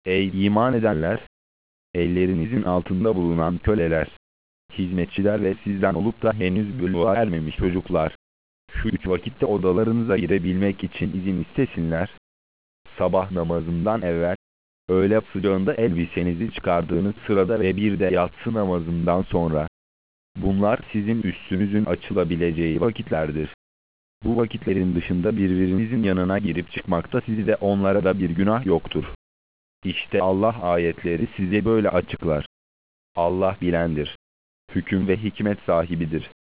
Ey iman edenler! Ellerinizin altında bulunan köleler, hizmetçiler ve sizden olup da henüz buluğa ermemiş çocuklar, şu 3 vakitte odalarınıza girebilmek için izin istesinler. Sabah namazından evvel, öğle sıcağında elbisenizi çıkardığınız sırada ve bir de yatsı namazından sonra. Bunlar sizin üstünüzün açılabileceği vakitlerdir. Bu vakitlerin dışında birbirinizin yanına girip çıkmakta sizi de onlara da bir günah yoktur. İşte Allah ayetleri size böyle açıklar. Allah bilendir, hüküm ve hikmet sahibidir.